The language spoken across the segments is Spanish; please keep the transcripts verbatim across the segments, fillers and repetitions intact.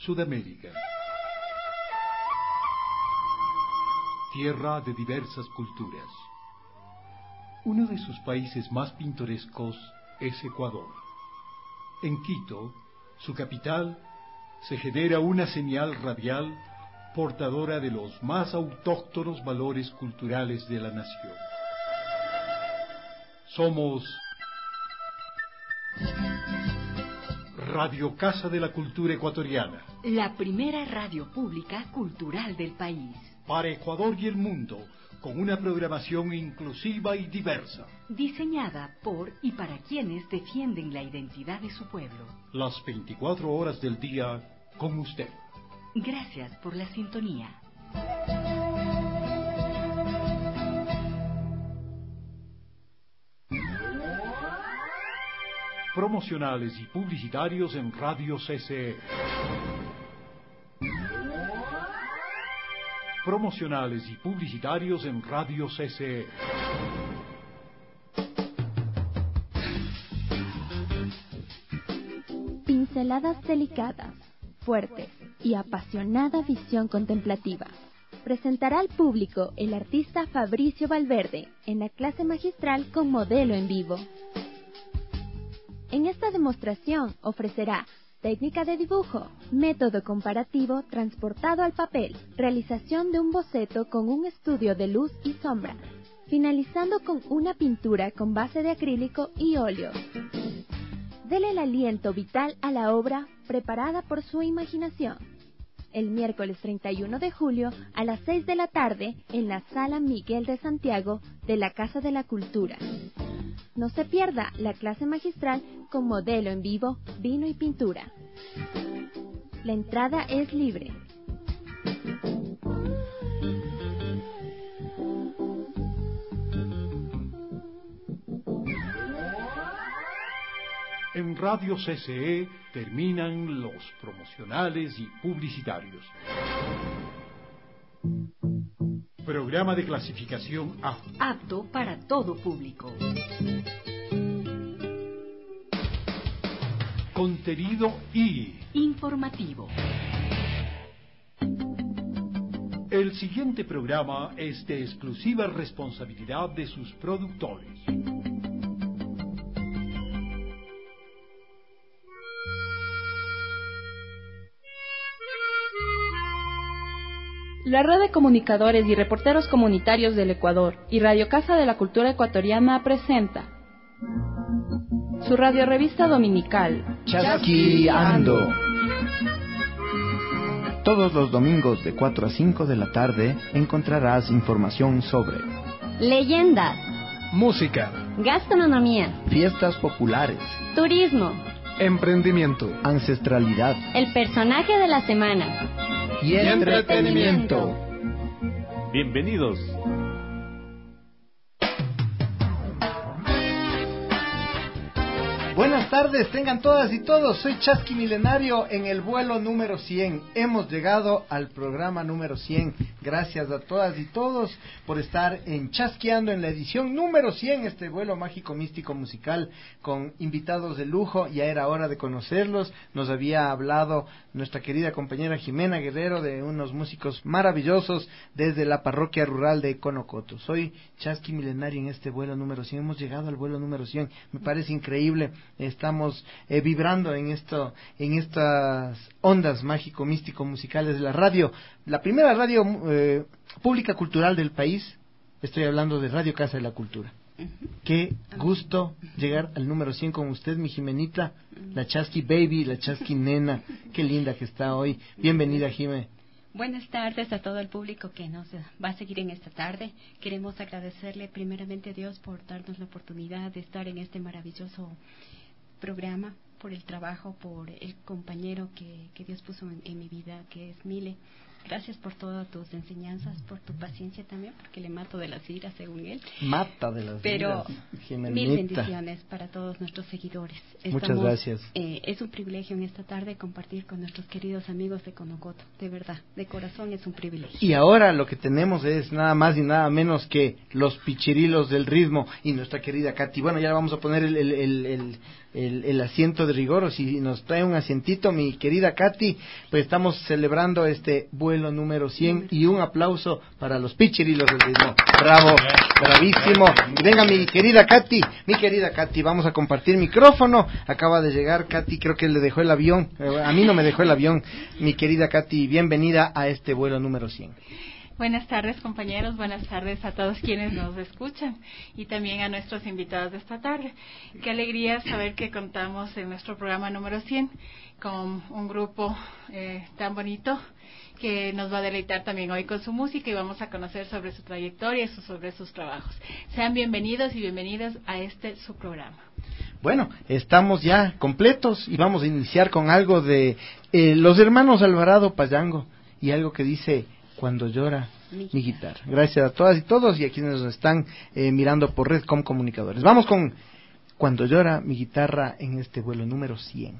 Sudamérica. Tierra de diversas culturas. Uno de sus países más pintorescos es Ecuador. En Quito, su capital, se genera una señal radial portadora de los más autóctonos valores culturales de la nación. Somos Radio Casa de la Cultura Ecuatoriana, la primera radio pública cultural del país. Para Ecuador y el mundo, con una programación inclusiva y diversa. Diseñada por y para quienes defienden la identidad de su pueblo. Las veinticuatro horas del día con usted. Gracias por la sintonía. Promocionales y publicitarios en Radio C C E. Promocionales y publicitarios en Radio C C E. Pinceladas delicadas, fuertes y apasionada visión contemplativa. Presentará al público el artista Fabricio Valverde en la clase magistral con modelo en vivo. En esta demostración ofrecerá técnica de dibujo, método comparativo transportado al papel, realización de un boceto con un estudio de luz y sombra, finalizando con una pintura con base de acrílico y óleo. Dele el aliento vital a la obra preparada por su imaginación. El miércoles treinta y uno de julio a las seis de la tarde en la Sala Miguel de Santiago de la Casa de la Cultura. No se pierda la clase magistral con modelo en vivo, vino y pintura. La entrada es libre. En Radio C C E terminan los promocionales y publicitarios. Programa de clasificación A. Apto para todo público. Contenido I. Informativo. El siguiente programa es de exclusiva responsabilidad de sus productores. La Red de Comunicadores y Reporteros Comunitarios del Ecuador y Radio Casa de la Cultura Ecuatoriana presenta su radiorevista dominical Chasquiando. Todos los domingos de cuatro a cinco de la tarde encontrarás información sobre leyendas, música, gastronomía, fiestas populares, turismo, emprendimiento, ancestralidad, el personaje de la semana y entretenimiento. Bienvenidos. Buenas tardes, tengan todas y todos. Soy Chasqui Milenario en el vuelo número cien. Hemos llegado al programa número cien. Gracias a todas y todos por estar en Chasqueando en la edición número cien, este vuelo mágico, místico, musical, con invitados de lujo. Ya era hora de conocerlos. Nos había hablado nuestra querida compañera Jimena Guerrero de unos músicos maravillosos desde la parroquia rural de Conocoto. Soy Chasqui Milenario en este vuelo número cien. Hemos llegado al vuelo número cien. Me parece increíble. Estamos eh, vibrando en esto, en estas ondas mágico, místico, musicales de la radio. La primera radio eh, pública cultural del país. Estoy hablando de Radio Casa de la Cultura. Uh-huh. Qué gusto llegar al número cien con usted, mi Jimenita, uh-huh. La Chasqui Baby, la Chasqui Nena. Qué linda que está hoy. Bienvenida, Jime. Buenas tardes a todo el público que nos va a seguir en esta tarde. Queremos agradecerle primeramente a Dios por darnos la oportunidad de estar en este maravilloso programa, por el trabajo, por el compañero que, que Dios puso en, en mi vida, que es Mile. Gracias por todas tus enseñanzas, por tu paciencia también, porque le mato de las iras, según él. Mata de las Pero iras, Pero mil bendiciones para todos nuestros seguidores. Estamos, Muchas gracias. Eh, es un privilegio en esta tarde compartir con nuestros queridos amigos de Conocoto. De verdad, de corazón es un privilegio. Y ahora lo que tenemos es nada más y nada menos que los pichirilos del ritmo y nuestra querida Katy. Bueno, ya vamos a poner el... el, el, el el, el asiento de rigor, o si nos trae un asientito, mi querida Katy, pues estamos celebrando este vuelo número cien, y un aplauso para los pichirilos del ritmo. Bravo, bravísimo. Y venga, mi querida Katy, mi querida Katy, vamos a compartir micrófono. Acaba de llegar Katy, creo que le dejó el avión, a mí no me dejó el avión. Mi querida Katy, bienvenida a este vuelo número cien. Buenas tardes, compañeros, buenas tardes a todos quienes nos escuchan y también a nuestros invitados de esta tarde. Qué alegría saber que contamos en nuestro programa número cien con un grupo eh, tan bonito que nos va a deleitar también hoy con su música, y vamos a conocer sobre su trayectoria y sobre sus trabajos. Sean bienvenidos y bienvenidas a este su programa. Bueno, estamos ya completos y vamos a iniciar con algo de eh, los hermanos Alvarado Payango, y algo que dice: cuando llora mi, mi guitarra. Gracias a todas y todos y a quienes nos están eh, mirando por Redcom Comunicadores. Vamos con Cuando llora mi guitarra en este vuelo número cien.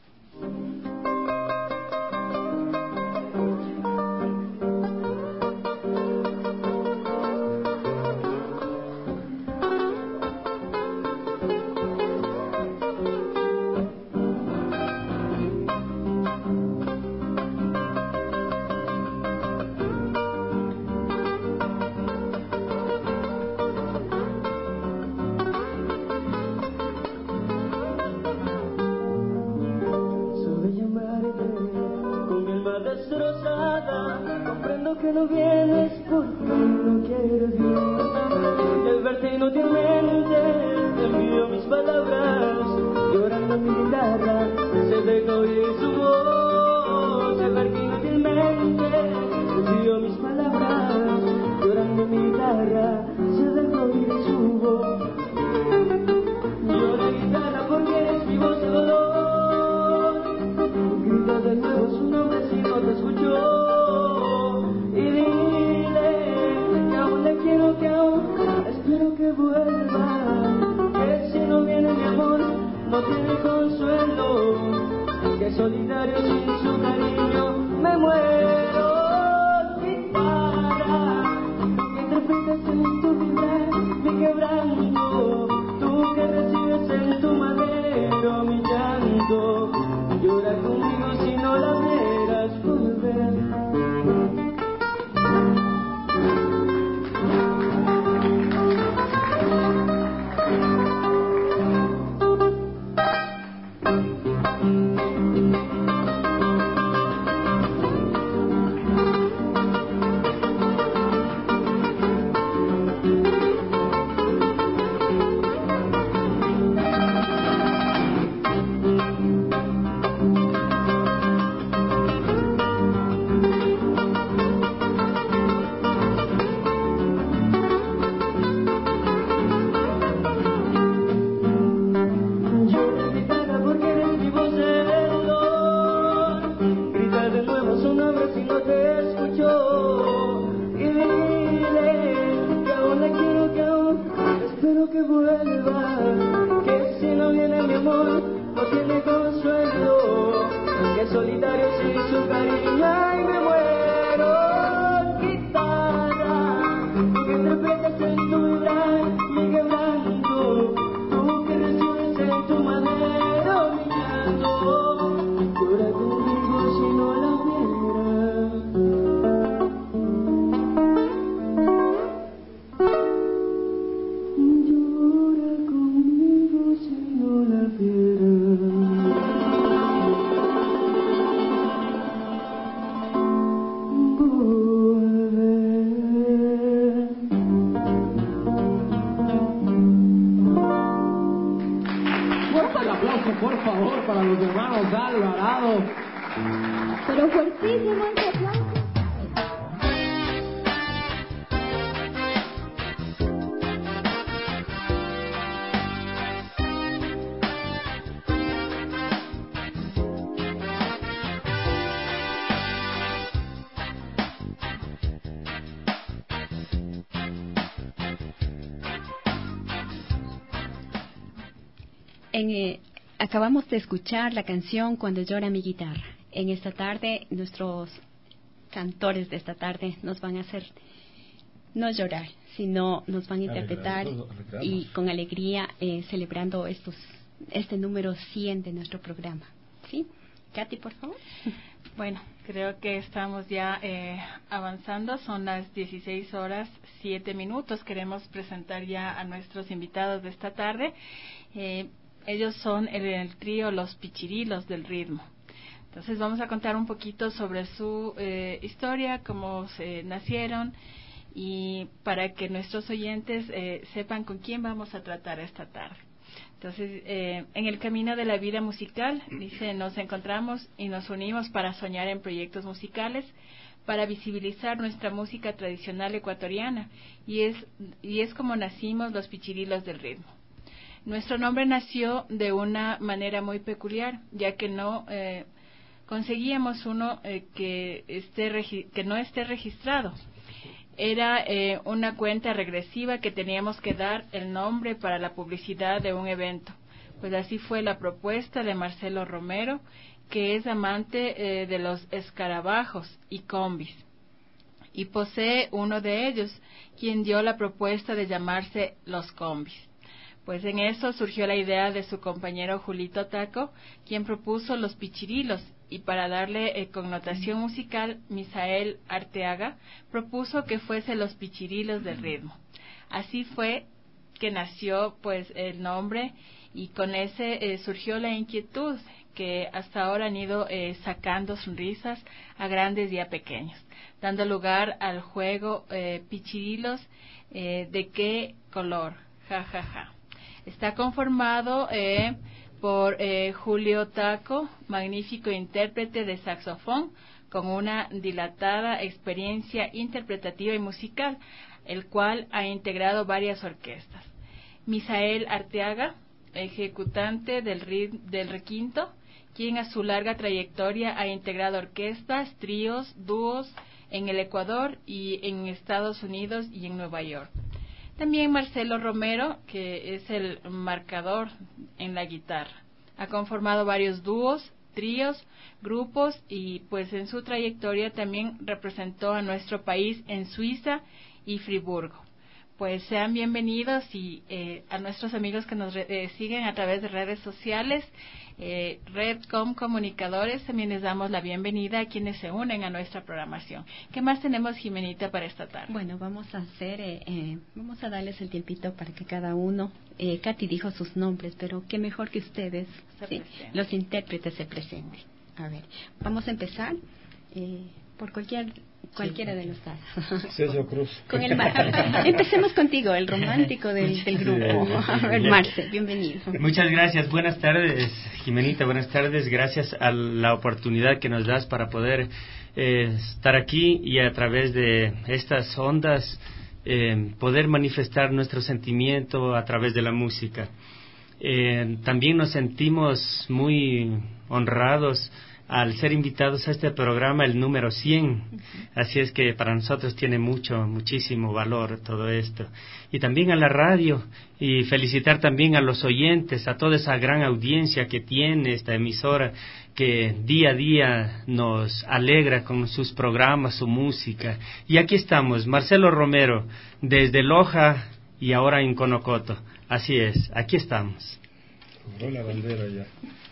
En, eh, acabamos de escuchar la canción Cuando llora mi guitarra. En esta tarde, nuestros cantores de esta tarde nos van a hacer no llorar, sino nos van a interpretar y con alegría eh, celebrando estos este número cien de nuestro programa. ¿Sí? Katy, por favor. Bueno, creo que estamos ya eh, avanzando, son las dieciséis horas siete minutos. Queremos presentar ya a nuestros invitados de esta tarde. Eh, ellos son el, el trío Los Pichirilos del Ritmo. Entonces vamos a contar un poquito sobre su eh, historia, cómo se nacieron, y para que nuestros oyentes eh, sepan con quién vamos a tratar esta tarde. Entonces, eh, en el camino de la vida musical, dice, nos encontramos y nos unimos para soñar en proyectos musicales, para visibilizar nuestra música tradicional ecuatoriana, y es, y es como nacimos los Pichirilos del Ritmo. Nuestro nombre nació de una manera muy peculiar, ya que no eh, conseguíamos uno eh, que, esté regi- que no esté registrado. Era eh, una cuenta regresiva que teníamos que dar el nombre para la publicidad de un evento. Pues así fue la propuesta de Marcelo Romero, que es amante eh, de los escarabajos y combis, y posee uno de ellos, quien dio la propuesta de llamarse Los Combis. Pues en eso surgió la idea de su compañero Julito Taco, quien propuso Los Pichirilos, y para darle eh, connotación musical, Misael Arteaga propuso que fuese Los Pichirilos del Ritmo. Así fue que nació pues el nombre, y con ese eh, surgió la inquietud que hasta ahora han ido eh, sacando sonrisas a grandes y a pequeños, dando lugar al juego eh, Pichirilos eh, de qué color, ja ja ja. Está conformado eh, por eh, Julio Taco, magnífico intérprete de saxofón con una dilatada experiencia interpretativa y musical, el cual ha integrado varias orquestas. Misael Arteaga, ejecutante del, rit- del requinto, quien a su larga trayectoria ha integrado orquestas, tríos, dúos en el Ecuador y en Estados Unidos y en Nueva York. También Marcelo Romero, que es el marcador en la guitarra. Ha conformado varios dúos, tríos, grupos, y pues en su trayectoria también representó a nuestro país en Suiza y Friburgo. Pues sean bienvenidos, y eh, a nuestros amigos que nos re- eh, siguen a través de redes sociales, eh, Redcom Comunicadores, también les damos la bienvenida a quienes se unen a nuestra programación. ¿Qué más tenemos, Jimenita, para esta tarde? Bueno, vamos a hacer, eh, eh, vamos a darles el tiempito para que cada uno, eh, Katy dijo sus nombres, pero qué mejor que ustedes, ¿sí?, los intérpretes se presenten. A ver, vamos a empezar eh, por cualquier cualquiera sí, de los lados. César Cruz. Con el Mar- Empecemos contigo, el romántico del, del grupo. A ver, Marce, bienvenido. Muchas gracias. Buenas tardes, Jimenita. Buenas tardes. Gracias a la oportunidad que nos das para poder eh, estar aquí y a través de estas ondas eh, poder manifestar nuestro sentimiento a través de la música. Eh, también nos sentimos muy honrados al ser invitados a este programa, el número cien. Así es que para nosotros tiene mucho, muchísimo valor todo esto. Y también a la radio, y felicitar también a los oyentes, a toda esa gran audiencia que tiene esta emisora, que día a día nos alegra con sus programas, su música. Y aquí estamos, Marcelo Romero, desde Loja y ahora en Conocoto. Así es, aquí estamos. Cobró la bandera ya.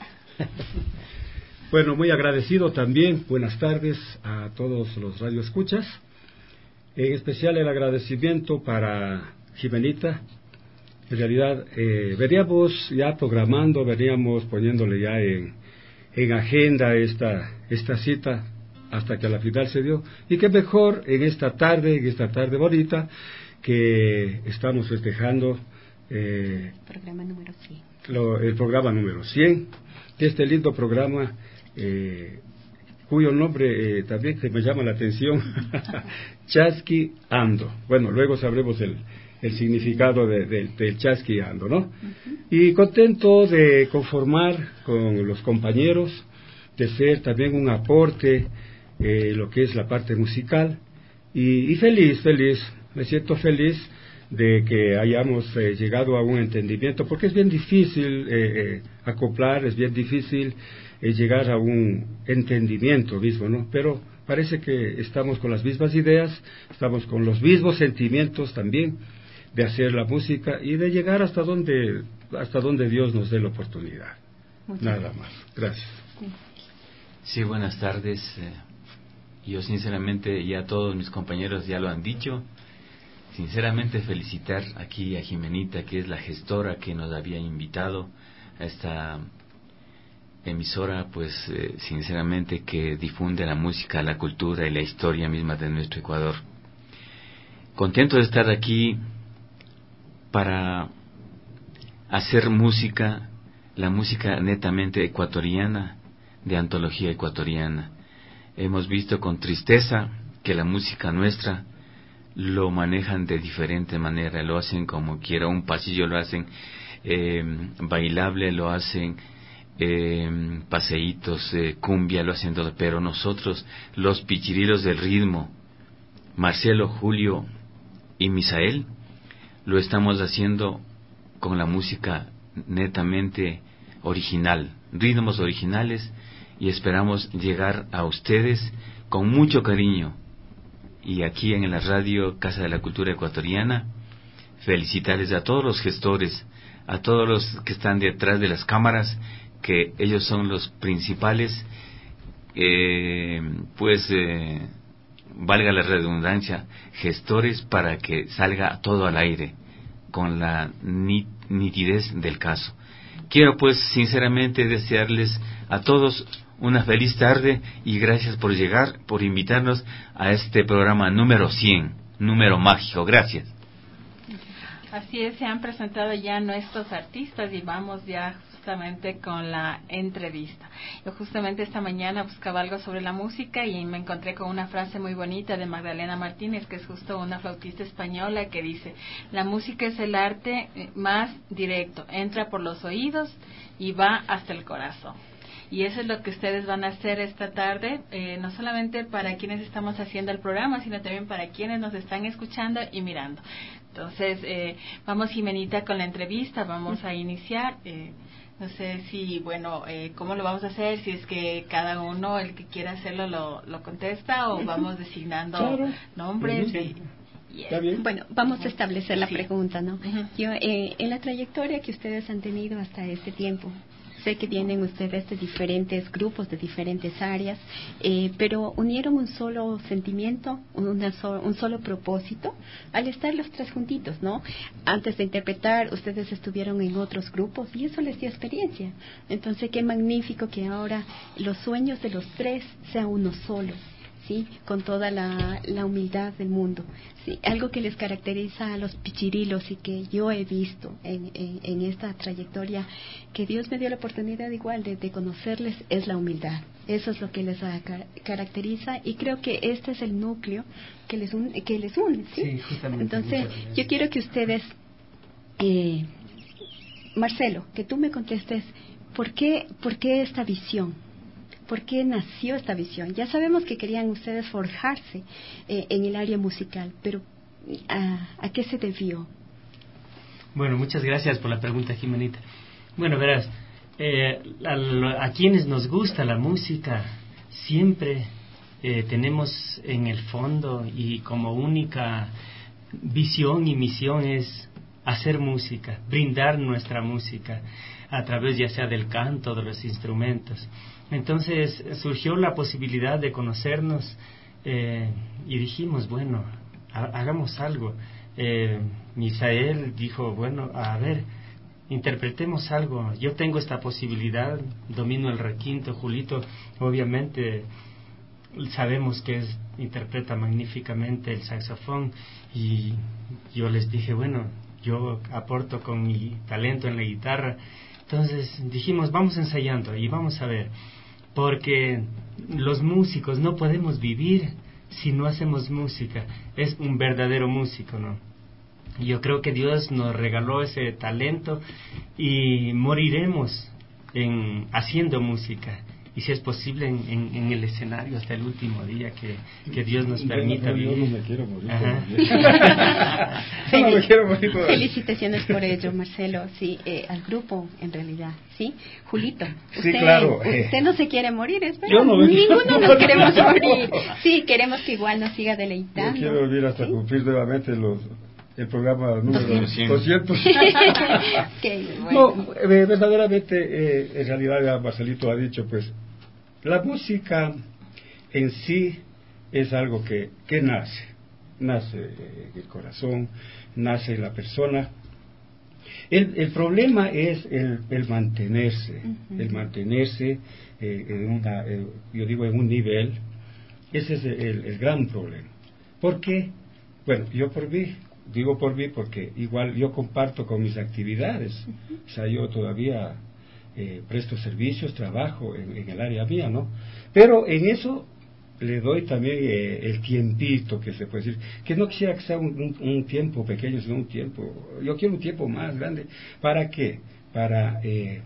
Bueno, muy agradecido también, buenas tardes a todos los radioescuchas, en especial el agradecimiento para Jimenita. En realidad, eh, veníamos ya programando, veníamos poniéndole ya en, en agenda esta, esta cita, hasta que a la final se dio, y qué mejor en esta tarde, en esta tarde bonita, que estamos festejando eh, programa número cien. Lo, el programa número cien, de este lindo programa, Eh, cuyo nombre eh, también que me llama la atención, Chasqui Ando. Bueno, luego sabremos el, el significado de, de, del Chasqui Ando, ¿no? Uh-huh. Y contento de conformar con los compañeros, de ser también un aporte eh, lo que es la parte musical, y, y feliz, feliz, me siento feliz de que hayamos eh, llegado a un entendimiento, porque es bien difícil eh, eh, acoplar, es bien difícil eh, llegar a un entendimiento mismo, ¿no? Pero parece que estamos con las mismas ideas, estamos con los mismos sentimientos también de hacer la música y de llegar hasta donde hasta donde Dios nos dé la oportunidad. Muchas Nada gracias. más. Gracias. Sí, buenas tardes. Yo sinceramente, ya todos mis compañeros ya lo han dicho, sinceramente felicitar aquí a Jimenita, que es la gestora que nos había invitado a esta emisora, pues eh, sinceramente que difunde la música, la cultura y la historia misma de nuestro Ecuador. Contento de estar aquí para hacer música, la música netamente ecuatoriana, de antología ecuatoriana. Hemos visto con tristeza que la música nuestra lo manejan de diferente manera, lo hacen como quiera, un pasillo lo hacen eh, bailable, lo hacen eh, paseitos, eh, cumbia, lo hacen todo, pero nosotros, los pichirilos del ritmo, Marcelo, Julio y Misael, lo estamos haciendo con la música netamente original, ritmos originales, y esperamos llegar a ustedes con mucho cariño. Y aquí en la radio Casa de la Cultura Ecuatoriana, felicitarles a todos los gestores, a todos los que están detrás de las cámaras, que ellos son los principales, eh, pues eh, valga la redundancia, gestores para que salga todo al aire con la nitidez del caso. Quiero pues sinceramente desearles a todos una feliz tarde y gracias por llegar, por invitarnos a este programa número cien, número mágico. Gracias. Así es, se han presentado ya nuestros artistas y vamos ya justamente con la entrevista. Yo justamente esta mañana buscaba algo sobre la música y me encontré con una frase muy bonita de Magdalena Martínez, que es justo una flautista española, que dice: la música es el arte más directo, entra por los oídos y va hasta el corazón. Y eso es lo que ustedes van a hacer esta tarde, eh, no solamente para quienes estamos haciendo el programa, sino también para quienes nos están escuchando y mirando. Entonces, eh, vamos, Jimenita, con la entrevista, vamos a iniciar. Eh, no sé si, bueno, eh, ¿cómo lo vamos a hacer? Si es que cada uno, el que quiera hacerlo, lo, lo contesta, o vamos designando claro. nombres. Y, y bueno, vamos a establecer la sí. pregunta, ¿no? Uh-huh. Yo, eh, en la trayectoria que ustedes han tenido hasta este tiempo, sé que vienen ustedes de diferentes grupos, de diferentes áreas, eh, pero unieron un solo sentimiento, una so, un solo propósito, al estar los tres juntitos, ¿no? Antes de interpretar, ustedes estuvieron en otros grupos y eso les dio experiencia. Entonces, qué magnífico que ahora los sueños de los tres sean uno solo, ¿sí? Con toda la, la humildad del mundo. Sí, algo que les caracteriza a los pichirilos y que yo he visto en, en, en esta trayectoria, que Dios me dio la oportunidad igual de, de conocerles, es la humildad. Eso es lo que les car caracteriza y creo que este es el núcleo que les, un, que les une, ¿sí? Sí, justamente. Entonces, yo quiero que ustedes, eh, Marcelo, que tú me contestes, ¿por qué, por qué esta visión? ¿Por qué nació esta visión? Ya sabemos que querían ustedes forjarse eh, en el área musical, pero ¿a, ¿a qué se debió? Bueno, muchas gracias por la pregunta, Jimenita. Bueno, verás, eh, a, a quienes nos gusta la música, siempre eh, tenemos en el fondo y como única visión y misión es hacer música, brindar nuestra música a través ya sea del canto, de los instrumentos. Entonces surgió la posibilidad de conocernos eh, y dijimos, bueno, ha, hagamos algo. Eh, Misael dijo, bueno, a ver, interpretemos algo. Yo tengo esta posibilidad, domino el requinto. Julito, obviamente, sabemos que es, interpreta magníficamente el saxofón. Y yo les dije, bueno, yo aporto con mi talento en la guitarra. Entonces dijimos, vamos ensayando y vamos a ver. Porque los músicos no podemos vivir si no hacemos música. Es un verdadero músico, ¿no? Yo creo que Dios nos regaló ese talento y moriremos en haciendo música. Y si es posible en, en, en el escenario hasta el último día que, que Dios nos permita yo, vivir. Yo no me quiero morir. Yo no me quiero morir. Felicitaciones por ello, Marcelo. Sí, eh, al grupo en realidad. Sí, Julito. Usted, sí, claro. Usted no se quiere morir, es verdad. Yo no me Ninguno nos queremos morir. Sí, queremos que igual nos siga deleitando. Yo quiero vivir hasta ¿sí? cumplir nuevamente los el programa número cien. doscientos. Qué bueno. No, eh, verdaderamente, eh, en realidad ya Marcelito ha dicho, pues, la música en sí es algo que, que nace, nace en el corazón, nace en la persona. El, el problema es el, el mantenerse, uh-huh. el mantenerse eh, en una, eh, yo digo, en un nivel. Ese es el, el gran problema. ¿Por qué? Bueno, yo por mí, digo por mí porque igual yo comparto con mis actividades. Uh-huh. O sea, yo todavía eh, presto servicios, trabajo en, en el área mía, ¿no? Pero en eso le doy también eh, el tiempito, que se puede decir, que no quisiera que sea un, un, un tiempo pequeño, sino un tiempo, yo quiero un tiempo más grande. ¿Para qué? Para, eh,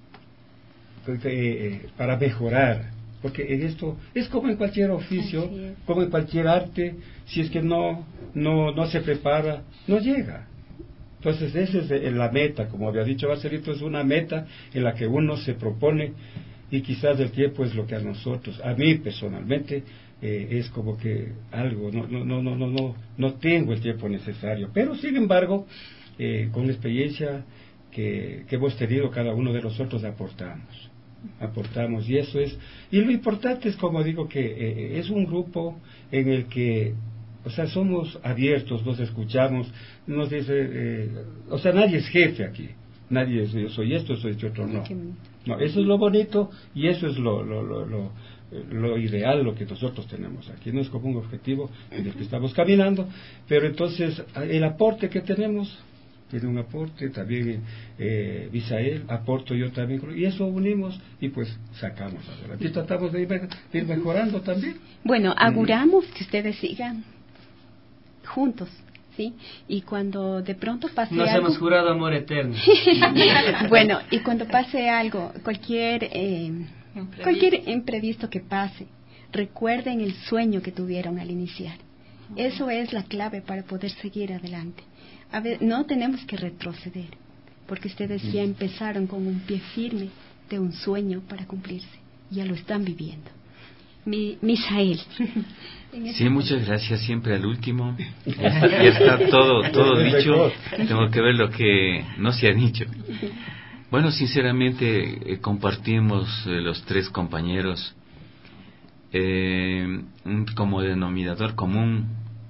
eh, para mejorar, porque en esto es como en cualquier oficio, como en cualquier arte, si es que no, no, no se prepara, no llega. Entonces esa es la meta, como había dicho Marcelito, es una meta en la que uno se propone. Y quizás el tiempo es lo que a nosotros, a mí personalmente, eh, es como que algo, no, no, no, no, no, no, no tengo el tiempo necesario. Pero sin embargo, eh, con la experiencia que, que hemos tenido cada uno de nosotros aportamos, aportamos y eso es, y lo importante es, como digo, que eh, es un grupo en el que, o sea, somos abiertos, nos escuchamos, nos dice, eh, o sea, nadie es jefe aquí. Nadie es, yo soy esto, soy otro, no. No, eso es lo bonito y eso es lo, lo, lo, lo, lo ideal, lo que nosotros tenemos aquí. No es como un objetivo en el que estamos caminando, pero entonces el aporte que tenemos, tiene un aporte, también eh, Misael, aporto yo también, y eso unimos y pues sacamos adelante. Y tratamos de ir, de ir mejorando también. Bueno, auguramos que ustedes sigan juntos. ¿Sí? Y cuando de pronto pase Nos algo... hemos jurado amor eterno. Bueno, y cuando pase algo, cualquier, eh, imprevisto. cualquier imprevisto que pase, recuerden el sueño que tuvieron al iniciar. Uh-huh. Eso es la clave para poder seguir adelante. A ver, no tenemos que retroceder, porque ustedes ya empezaron con un pie firme de un sueño para cumplirse. Ya lo están viviendo. Mi, Misael. Sí, muchas gracias, siempre al último. Ya está, ya está todo, todo dicho. Tengo que ver lo que no se ha dicho. Bueno, sinceramente eh, compartimos eh, los tres compañeros eh, un, como denominador común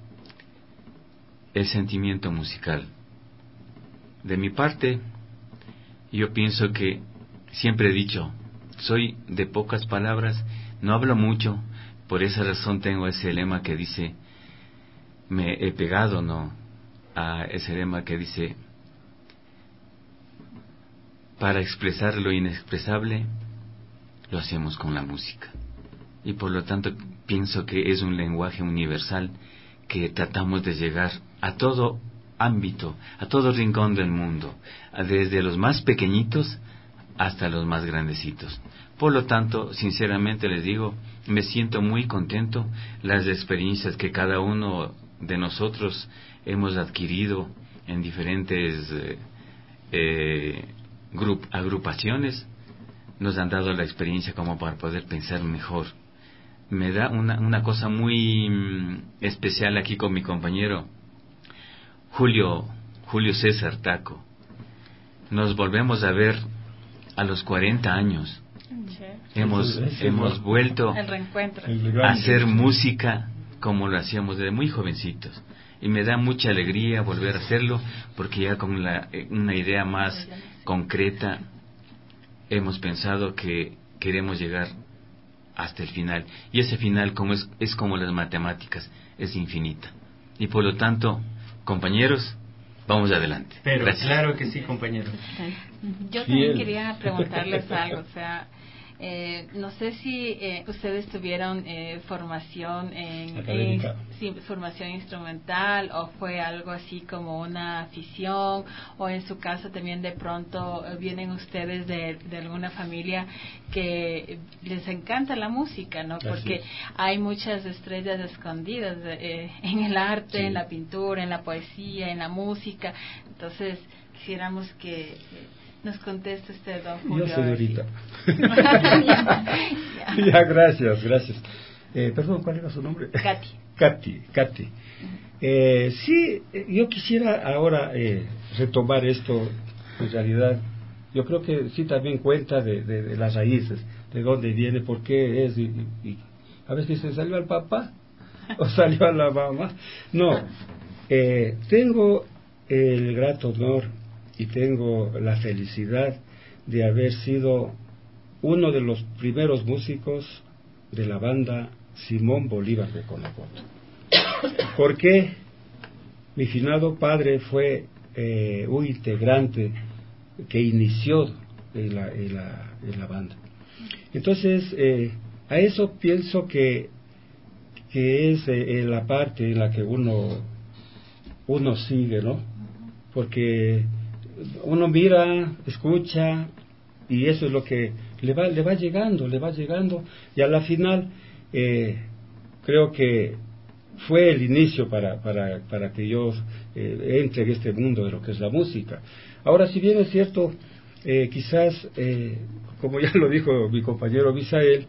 el sentimiento musical. De mi parte, yo pienso que siempre he dicho, soy de pocas palabras, no hablo mucho, por esa razón tengo ese lema que dice, me he pegado, ¿no?, a ese lema que dice, para expresar lo inexpresable, lo hacemos con la música. Y por lo tanto pienso que es un lenguaje universal que tratamos de llegar a todo ámbito, a todo rincón del mundo, desde los más pequeñitos hasta los más grandecitos. Por lo tanto, sinceramente les digo, me siento muy contento. Las experiencias que cada uno de nosotros hemos adquirido en diferentes eh, eh, grup, agrupaciones nos han dado la experiencia como para poder pensar mejor. Me da una, una cosa muy mm, especial aquí con mi compañero Julio, Julio César Taco. Nos volvemos a ver a los cuarenta años. Sí. Hemos, sí, sí, hemos vuelto a hacer música como lo hacíamos desde muy jovencitos. Y me da mucha alegría volver a hacerlo, porque ya con la, una idea más concreta hemos pensado que queremos llegar hasta el final. Y ese final, como es, es como las matemáticas, es infinita. Y por lo tanto, compañeros, vamos adelante. Pero gracias. Claro que sí, compañeros. Yo también Bien. quería preguntarles algo, o sea, eh, no sé si eh, ustedes tuvieron eh, formación en, en sí, formación instrumental, o fue algo así como una afición, o en su caso también de pronto vienen ustedes de, de alguna familia que les encanta la música, ¿no? Porque hay muchas estrellas escondidas eh, en el arte, sí. en la pintura, en la poesía, en la música. Entonces quisiéramos que eh, nos conteste usted, don Julio. Yo, señorita. ya. ya, gracias, gracias. Eh, perdón, ¿cuál era su nombre? Katy. Katy, Katy. Eh, sí, yo quisiera ahora eh, retomar esto, en realidad. Yo creo que sí también cuenta de, de, de las raíces, de dónde viene, por qué es, y, y, y a veces dicen, ¿salió al papá o salió a la mamá? No, eh, tengo el grato honor y tengo la felicidad de haber sido uno de los primeros músicos de la banda Simón Bolívar de Conacoto. ¿Por qué? Mi finado padre fue eh, un integrante que inició en la, en la, en la banda. Entonces, eh, a eso pienso que, que es eh, la parte en la que uno, uno sigue, ¿no? Porque uno mira, escucha, y eso es lo que le va, le va llegando, le va llegando, y a la final eh, creo que fue el inicio para, para, para que yo eh, entre en este mundo de lo que es la música. Ahora, si bien es cierto, eh, quizás, eh, como ya lo dijo mi compañero Misael,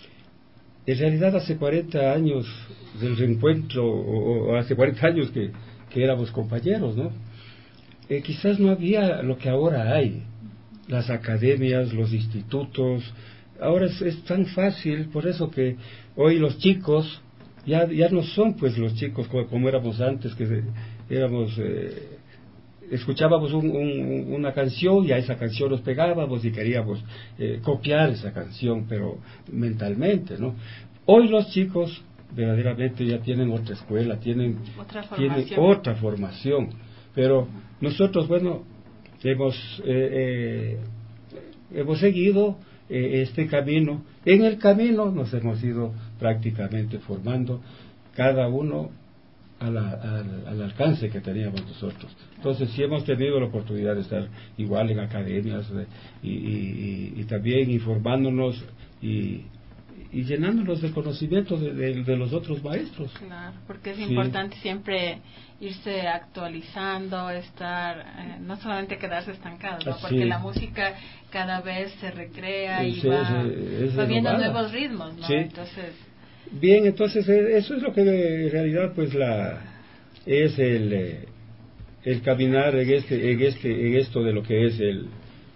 en realidad hace cuarenta años del reencuentro, o, o hace cuarenta años que, que éramos compañeros, ¿no? Eh, quizás no había lo que ahora hay, las academias, los institutos. Ahora es, es tan fácil, por eso que hoy los chicos ya, ya no son pues los chicos como, como éramos antes, que de, éramos... Eh, escuchábamos un, un, una canción y a esa canción nos pegábamos y queríamos eh, copiar esa canción, pero mentalmente, ¿no? Hoy los chicos verdaderamente ya tienen otra escuela, tienen otra formación, tienen otra formación, pero nosotros, bueno, hemos eh, eh, hemos seguido eh, este camino. En el camino nos hemos ido prácticamente formando cada uno A la, al, al alcance que teníamos nosotros. Entonces sí hemos tenido la oportunidad de estar igual en academias de, y, y, y también informándonos y, y llenándonos de conocimiento de, de, de los otros maestros. Claro, porque es sí. importante siempre irse actualizando, estar, eh, no solamente quedarse estancado, ¿no? Porque sí. La música cada vez se recrea y sí, va, es, es va viendo nuevos ritmos, ¿no? Sí. Entonces bien, entonces eso es lo que en realidad pues la es el el caminar en este en este en esto de lo que es el,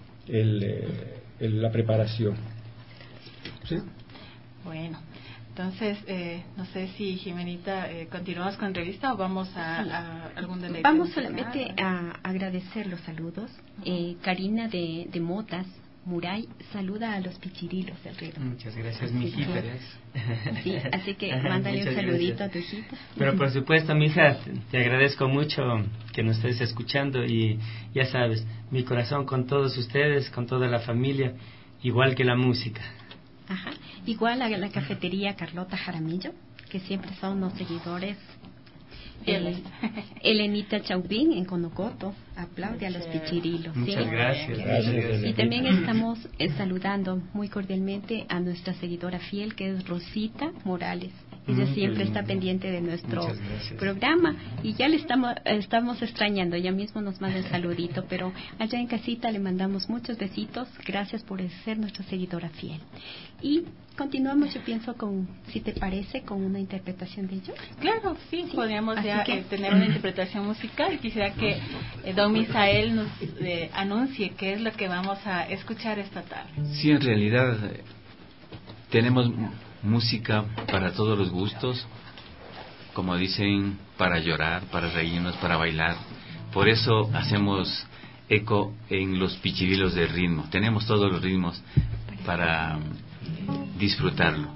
el, el la preparación. ¿Sí? Bueno, entonces eh, no sé si Jimenita eh, continuamos con entrevista o vamos a, sí. a algún deleite. Vamos solamente a agradecer los saludos. Uh-huh. eh, Karina de, de Motas Muray saluda a los pichirilos del río. Muchas gracias, mi hijita. Sí, así que mándale un saludito gracias. A tu hijita. Pero por supuesto, mi hija, te agradezco mucho que nos estés escuchando y ya sabes, mi corazón con todos ustedes, con toda la familia, igual que la música. Ajá. Igual a la cafetería Carlota Jaramillo, que siempre son los seguidores. El, Elenita Chauvin en Conocoto aplaude a los pichirilos. Muchas ¿sí? gracias, sí. gracias. Y también estamos eh, saludando muy cordialmente a nuestra seguidora fiel, que es Rosita Morales. Ella mm, siempre está pendiente de nuestro programa y ya le estamos estamos extrañando. Ella mismo nos manda el saludito, pero allá en casita le mandamos muchos besitos. Gracias por ser nuestra seguidora fiel. Y continuamos, yo pienso, con, si te parece, con una interpretación de ellos. Claro, sí, sí. Podríamos ya que, eh, tener una interpretación musical. Quisiera que eh, don Misael nos eh, anuncie qué es lo que vamos a escuchar esta tarde. Sí, en realidad eh, tenemos música para todos los gustos, como dicen, para llorar, para reírnos, para bailar. Por eso hacemos eco en los pichirilos del ritmo. Tenemos todos los ritmos para disfrutarlo.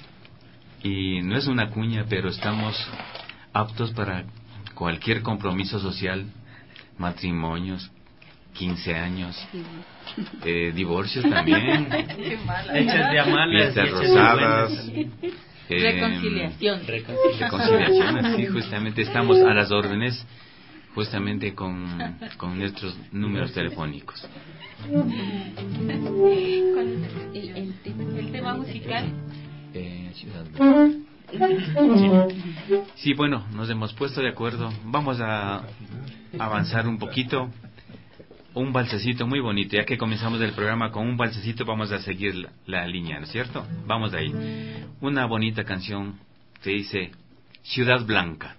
Y no es una cuña, pero estamos aptos para cualquier compromiso social, matrimonios, quince años, eh, divorcios también, hechas de amalas, fiestas rosadas, eh, reconciliación, reconciliaciones, sí, justamente estamos a las órdenes, justamente con, con nuestros números telefónicos. ¿Cuál es el, el, tema, el tema musical? Eh, Ciudad. Sí. Sí, bueno, nos hemos puesto de acuerdo. Vamos a avanzar un poquito. un valsecito muy bonito. Ya que comenzamos el programa con un valsecito, vamos a seguir la, la línea, ¿no es cierto? Vamos de ahí. Una bonita canción que dice Ciudad Blanca.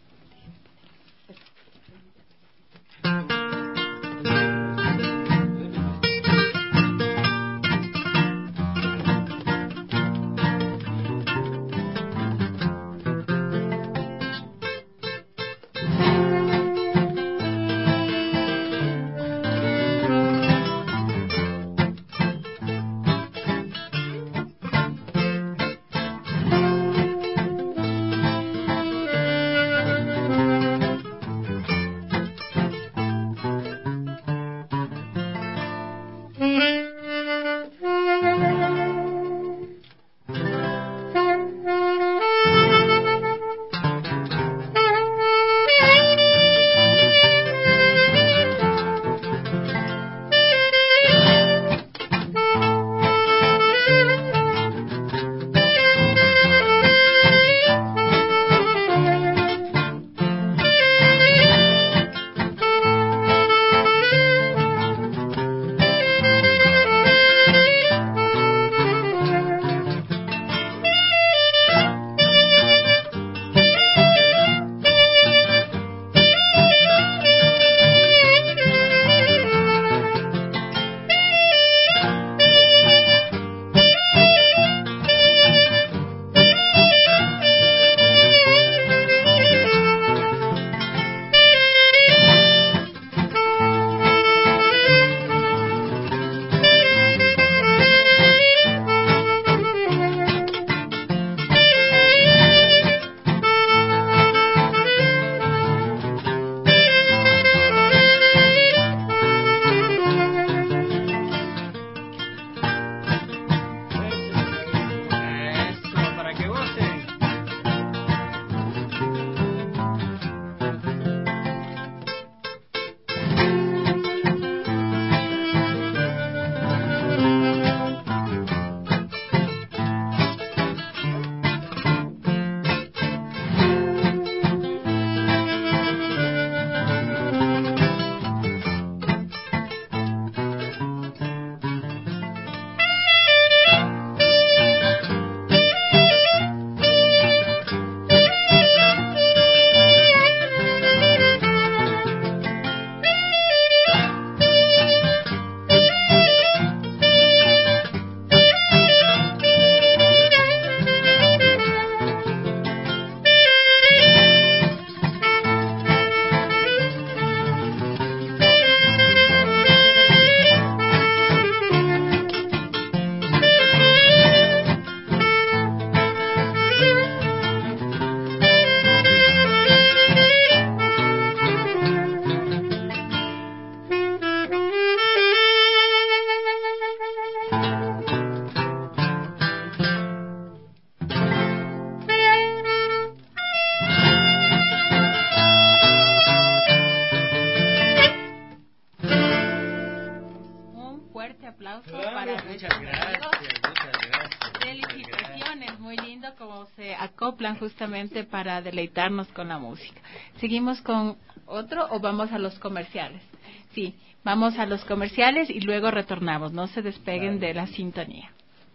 Justamente para deleitarnos con la música. ¿Seguimos con otro o vamos a los comerciales? Sí, vamos a los comerciales y luego retornamos. No se despeguen de la sintonía.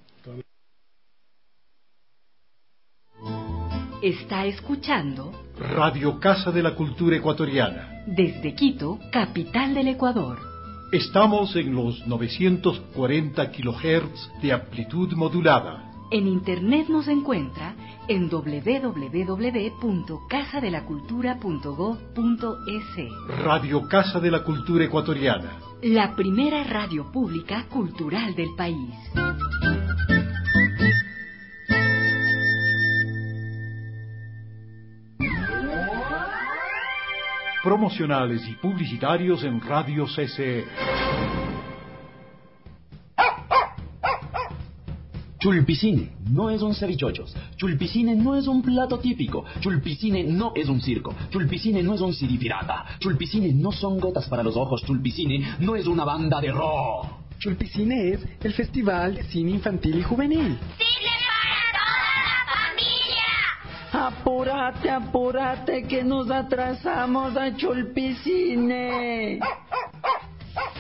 Está escuchando Radio Casa de la Cultura Ecuatoriana. Desde Quito, capital del Ecuador. Estamos en los novecientos cuarenta kilohertz de amplitud modulada. En internet nos encuentra en doble u doble u doble u punto casa de la cultura punto gob punto es. Radio Casa de la Cultura Ecuatoriana. La primera radio pública cultural del país. Promocionales y publicitarios en Radio C C E. Chulpicine no es un cevichochos. Chulpicine no es un plato típico. Chulpicine no es un circo. Chulpicine no es un C D pirata. Chulpicine no son gotas para los ojos. Chulpicine no es una banda de rock. Chulpicine es el Festival de Cine Infantil y Juvenil. ¡Cine para toda la familia! Apúrate, apúrate que nos atrasamos a Chulpicine.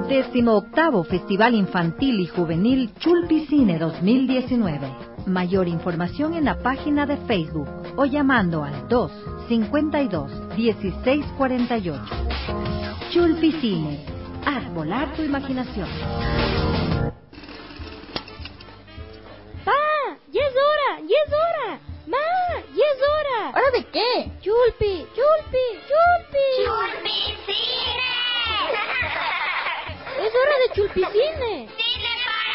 Décimo octavo Festival Infantil y Juvenil Chulpicine dos mil diecinueve. Mayor información en la página de Facebook o llamando al dos cincuenta y dos dieciséis cuarenta y ocho. Chulpicine, haz volar tu imaginación. ¡Pa! ¡Ya es hora! ¡Ya es hora! ¡Ma! ¡Ya es hora! ¿Hora de qué? ¡Chulpi! ¡Chulpi! ¡Chulpi! ¡Chulpicine! ¡Es hora de Chulpicine! ¡Cine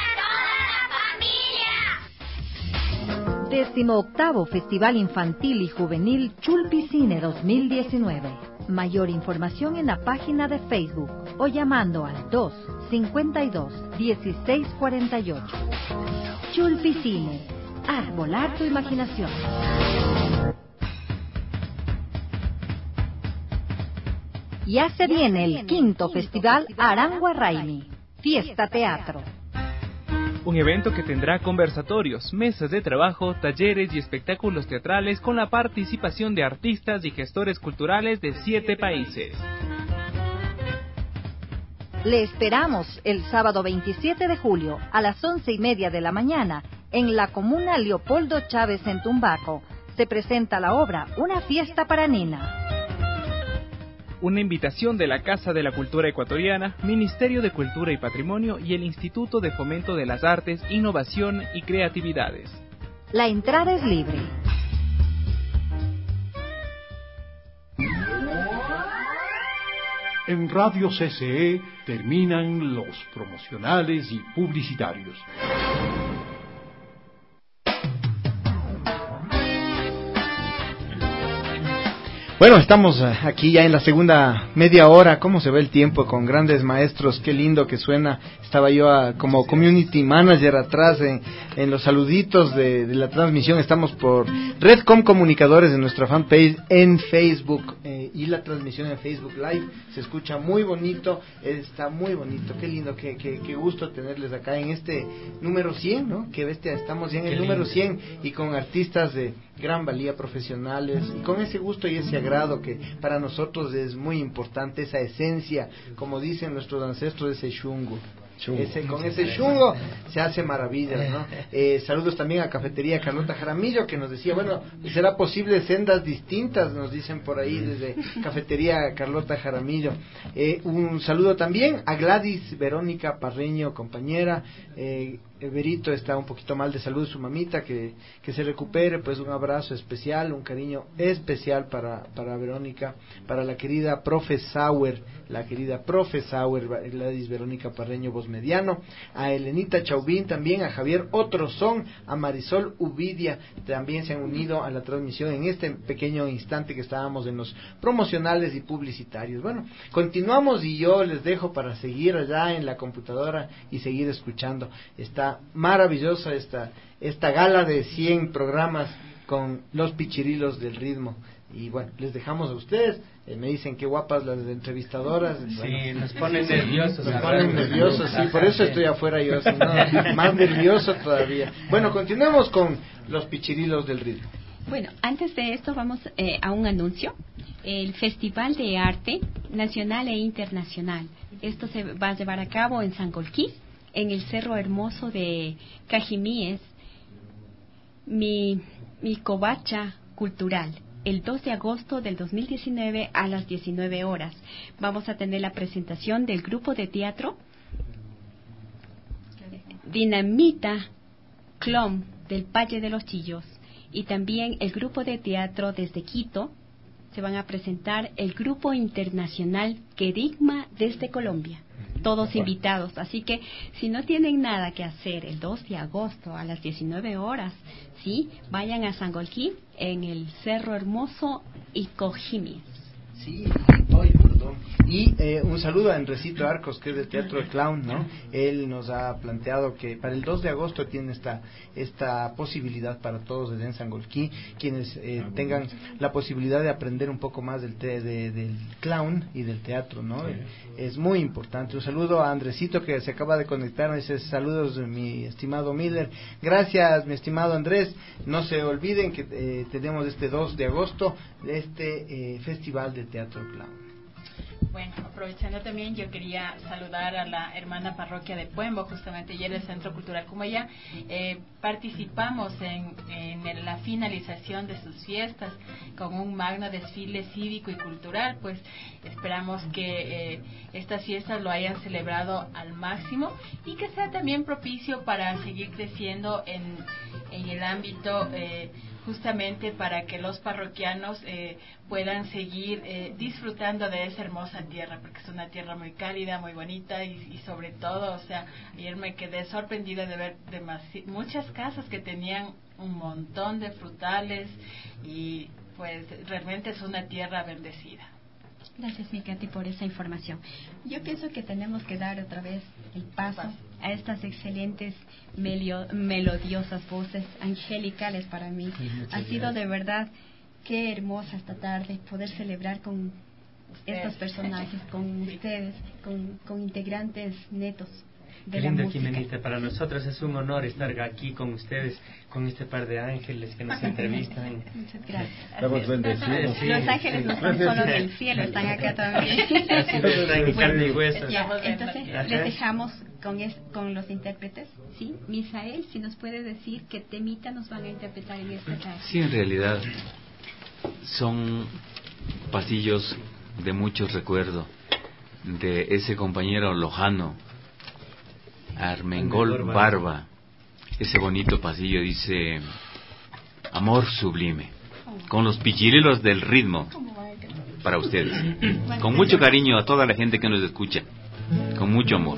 para toda la familia! Décimo octavo Festival Infantil y Juvenil Chulpicine dos mil diecinueve. Mayor información en la página de Facebook o llamando al dos cincuenta y dos dieciséis cuarenta y ocho. Chulpicine, haz volar tu imaginación. Ya se viene el quinto Festival Arangua Raimi, Fiesta Teatro. Un evento que tendrá conversatorios, mesas de trabajo, talleres y espectáculos teatrales con la participación de artistas y gestores culturales de siete países. Le esperamos el sábado veintisiete de julio a las once y media de la mañana en la comuna Leopoldo Chávez en Tumbaco. Se presenta la obra Una fiesta para Nina. Una invitación de la Casa de la Cultura Ecuatoriana, Ministerio de Cultura y Patrimonio y el Instituto de Fomento de las Artes, Innovación y Creatividades. La entrada es libre. En Radio C C E terminan los promocionales y publicitarios. Bueno, estamos aquí ya en la segunda media hora. ¿Cómo se ve el tiempo con grandes maestros? Qué lindo que suena. Estaba yo a, como community manager atrás en, en los saluditos de, de la transmisión. Estamos por Redcom Comunicadores de nuestra fanpage en Facebook eh, y la transmisión en Facebook Live. Se escucha muy bonito, está muy bonito. Qué lindo, qué, qué, qué gusto tenerles acá en este número cien, ¿no? Que bestia, estamos ya en el número cien y con artistas de gran valía, profesionales, y con ese gusto y ese agrado que para nosotros es muy importante, esa esencia, como dicen nuestros ancestros, ese shungo. Ese, con ese chungo se hace maravillas, ¿no? Eh, saludos también a Cafetería Carlota Jaramillo, que nos decía, bueno, ¿será posible sendas distintas? Nos dicen por ahí desde Cafetería Carlota Jaramillo. Eh, un saludo también a Gladys Verónica Parreño, compañera. eh, Berito está un poquito mal de salud, su mamita, que, que se recupere, pues un abrazo especial, un cariño especial para, para Verónica, para la querida Profe Sauer, la querida Profe Sauer, Gladys Verónica Parreño Bosmediano, a Elenita Chauvin también, a Javier Otrozón, a Marisol Uvidia, también se han unido a la transmisión en este pequeño instante que estábamos en los promocionales y publicitarios. Bueno, continuamos y yo les dejo para seguir allá en la computadora y seguir escuchando. Está maravillosa esta esta gala de cien programas con los pichirilos del ritmo. Y bueno, les dejamos a ustedes. Eh, me dicen qué guapas las entrevistadoras. Sí, bueno, nos ponen nerviosos. Nos ponen nerviosos, sí, por eso estoy afuera yo, si no, más nervioso todavía. Bueno, continuemos con los pichirilos del ritmo. Bueno, antes de esto vamos eh, a un anuncio. El Festival de Arte Nacional e Internacional. Esto se va a llevar a cabo en Sangolquí, en el Cerro Hermoso de Cajimíes, mi, mi covacha cultural, el dos de agosto del dos mil diecinueve a las diecinueve horas. Vamos a tener la presentación del grupo de teatro Dinamita Clon del Valle de los Chillos y también el grupo de teatro desde Quito. Se van a presentar el grupo internacional Querigma desde Colombia. Todos invitados, así que si no tienen nada que hacer el dos de agosto a las diecinueve horas, sí, vayan a Sangolquí en el Cerro Hermoso y Cojimíes. Sí, ay, perdón. Y eh, un saludo a Enrecito Arcos, que es del Teatro de Clown, ¿no? Él nos ha planteado que para el dos de agosto tiene esta esta posibilidad para todos desde Sangolquí, quienes eh, tengan la posibilidad de aprender un poco más del te, de, del clown y del teatro, ¿no? Sí. Es muy importante. Un saludo a Andresito, que se acaba de conectar, dice saludos de mi estimado Miller. Gracias, mi estimado Andrés. No se olviden que eh, tenemos este dos de agosto este eh, Festival de Teatro Clown. Bueno, aprovechando también, yo quería saludar a la hermana parroquia de Puembo, justamente ayer el Centro Cultural Cumbayá. Eh, participamos en, en la finalización de sus fiestas con un magno desfile cívico y cultural, pues esperamos que eh, estas fiestas lo hayan celebrado al máximo y que sea también propicio para seguir creciendo en, en el ámbito eh, justamente para que los parroquianos eh, puedan seguir eh, disfrutando de esa hermosa tierra, porque es una tierra muy cálida, muy bonita y, y sobre todo, o sea, ayer me quedé sorprendida de ver demasi- muchas casas que tenían un montón de frutales y pues realmente es una tierra bendecida. Gracias, mi Katy, por esa información. Yo pienso que tenemos que dar otra vez el paso a estas excelentes melio- melodiosas voces angelicales para mí. Ha sido de verdad qué hermosa esta tarde poder celebrar con estos personajes, con ustedes, con, con integrantes netos de Qué la lindo, música. Jimenita. Para nosotros es un honor estar aquí con ustedes, con este par de ángeles que nos entrevistan. Muchas gracias. Estamos bendecidos. Sí, los ángeles sí. No están solo del cielo, están acá también. Así están en carne y hueso. Ya, entonces Ajá. les dejamos con, es, con los intérpretes. Sí, Misael, si nos puede decir qué temita nos van a interpretar en esta tarde. Sí, en realidad son pasillos de muchos recuerdos de ese compañero lojano, Armengol Barba. Ese bonito pasillo dice: amor sublime, con los pichirilos del ritmo para ustedes, con mucho cariño a toda la gente que nos escucha, con mucho amor.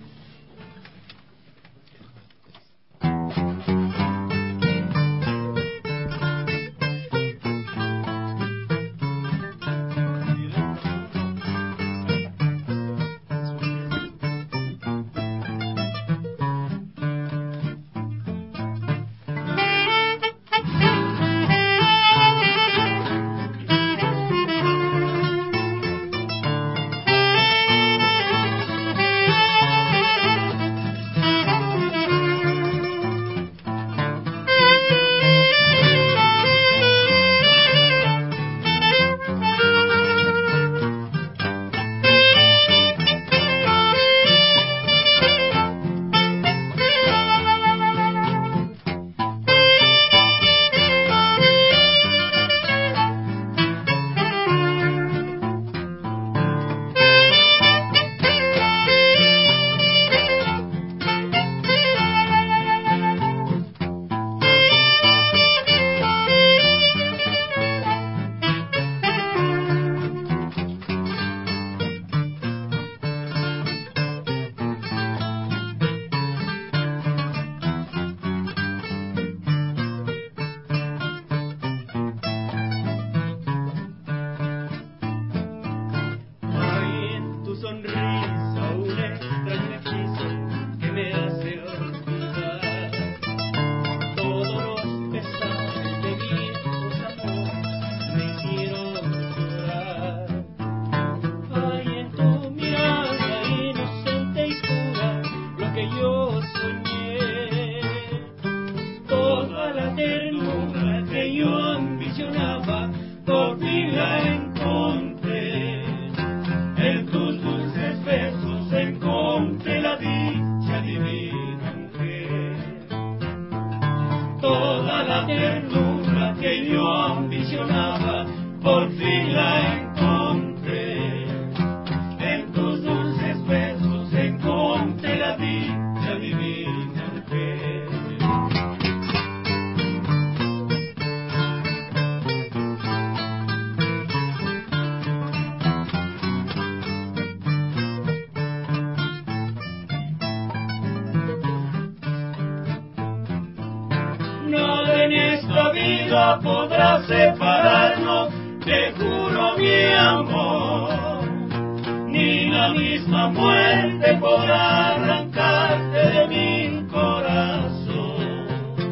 Podrá separarnos, te juro mi amor, ni la misma muerte podrá arrancarte de mi corazón,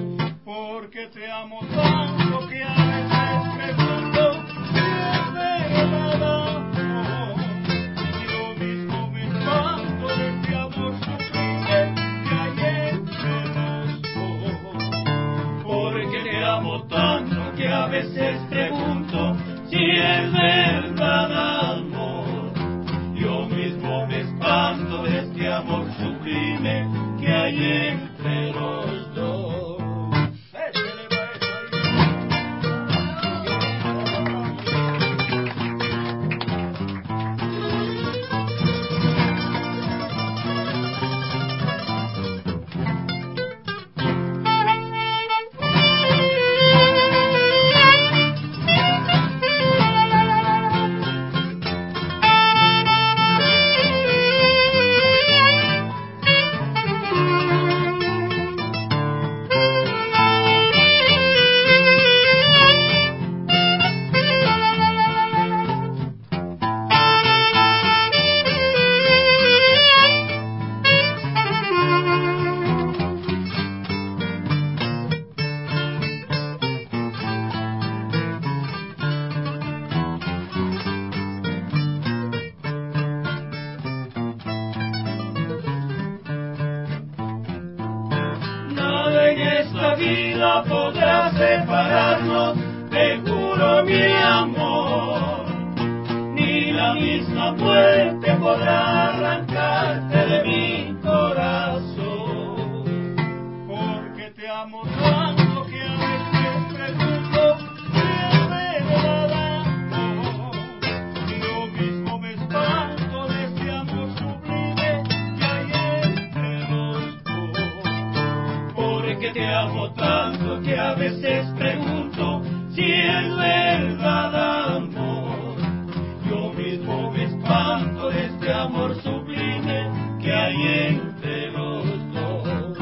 porque te amo tanto que a veces pregunto si es verdad amor, y lo mismo me espanto de este amor sublime que hay entre los dos, porque te amo tanto que a veces pregunto si es verdad amor, la vida podrá separarnos, te juro mi amor, ni la misma muerte podrá arrancarte de mi corazón, porque te amo tanto que a veces pregunto si es verdad amor. Yo mismo me espanto de este amor sublime que hay entre los dos, porque te amo tanto que a veces pregunto si es verdad amor. Yo mismo me espanto de este amor sublime que hay entre los dos.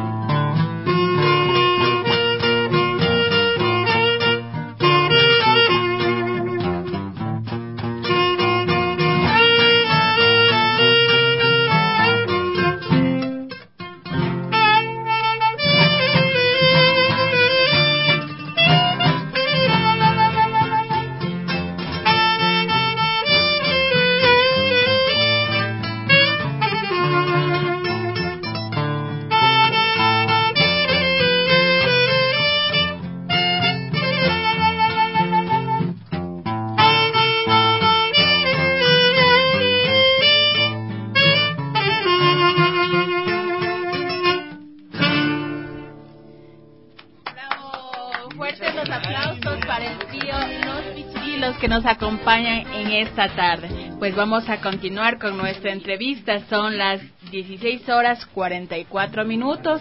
Que nos acompañan en esta tarde. Pues vamos a continuar con nuestra entrevista. Son las dieciséis horas cuarenta y cuatro minutos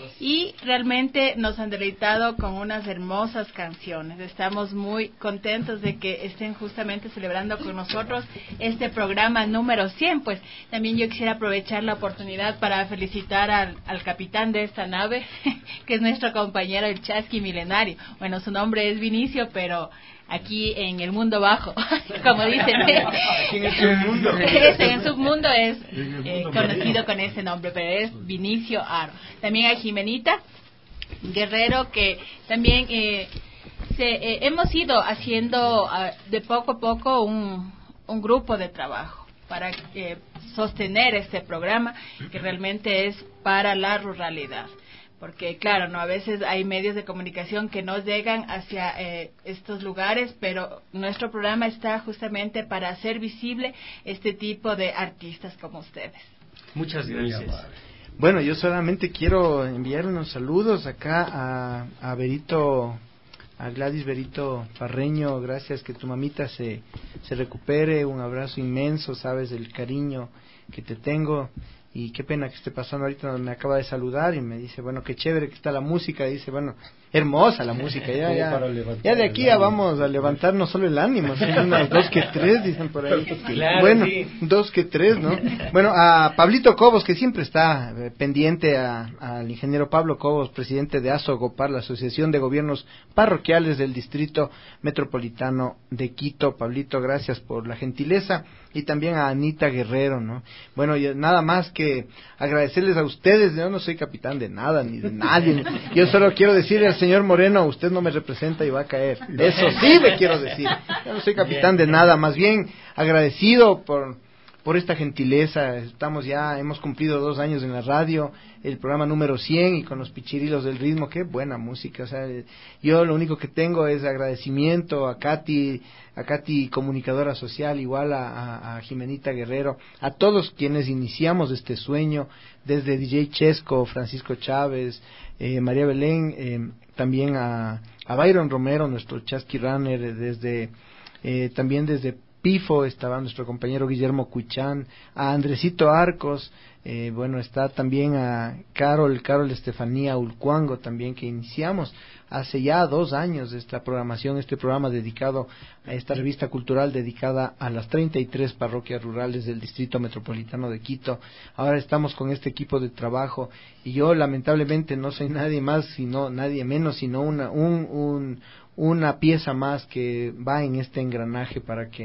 y realmente nos han deleitado con unas hermosas canciones. Estamos muy contentos de que estén justamente celebrando con nosotros este programa número cien. Pues también yo quisiera aprovechar la oportunidad para felicitar al, al capitán de esta nave, que es nuestro compañero el Chasqui Milenario. Bueno, su nombre es Vinicio, pero aquí en el mundo bajo, como dicen, aquí en el submundo, en el submundo es eh, conocido con ese nombre, pero es Vinicio Aro. También a Jimenita Guerrero, que también eh, se, eh, hemos ido haciendo uh, de poco a poco un, un grupo de trabajo para eh, sostener este programa que realmente es para la ruralidad. Porque claro, no, a veces hay medios de comunicación que no llegan hacia eh, estos lugares, pero nuestro programa está justamente para hacer visible este tipo de artistas como ustedes. Muchas gracias. Bueno, yo solamente quiero enviar unos saludos acá a, a Berito, a Gladys Berito Parreño. Gracias, que tu mamita se, se recupere. Un abrazo inmenso, sabes el cariño que te tengo. Y qué pena que esté pasando ahorita, me acaba de saludar y me dice, bueno, qué chévere que está la música. Dice, bueno, hermosa la música, ya, ya, ya de aquí ya vamos a levantar no solo el ánimo, sino unas dos que tres, dicen por ahí. Claro, bueno, sí. dos que tres, ¿no? Bueno, a Pablito Cobos, que siempre está eh, pendiente, a, al ingeniero Pablo Cobos, presidente de ASOGOPAR, la Asociación de Gobiernos Parroquiales del Distrito Metropolitano de Quito. Pablito, gracias por la gentileza. Y también a Anita Guerrero, ¿no? Bueno, y nada más que agradecerles a ustedes. Yo no soy capitán de nada, ni de nadie. Yo solo quiero decirle al señor Moreno, usted no me representa y va a caer. Eso sí le quiero decir. Yo no soy capitán de nada, más bien agradecido por... por esta gentileza. Estamos ya, hemos cumplido dos años en la radio, el programa número cien, y con los Pichirilos del Ritmo. Qué buena música. O sea, yo lo único que tengo es agradecimiento a Katy, a Katy, comunicadora social, igual a, a, a Jimenita Guerrero, a todos quienes iniciamos este sueño, desde D J Chesco, Francisco Chávez, eh, María Belén, eh, también a, a Byron Romero, nuestro Chasqui Runner, desde eh, también desde Pifo estaba nuestro compañero Guillermo Cuchán, a Andresito Arcos, eh, bueno, está también a Carol, Carol Estefanía Ulcuango también, que iniciamos hace ya dos años esta programación, este programa dedicado a esta revista cultural dedicada a las treinta y tres parroquias rurales del Distrito Metropolitano de Quito. Ahora estamos con este equipo de trabajo y yo lamentablemente no soy nadie más, sino nadie menos, sino una, un, un una pieza más que va en este engranaje para que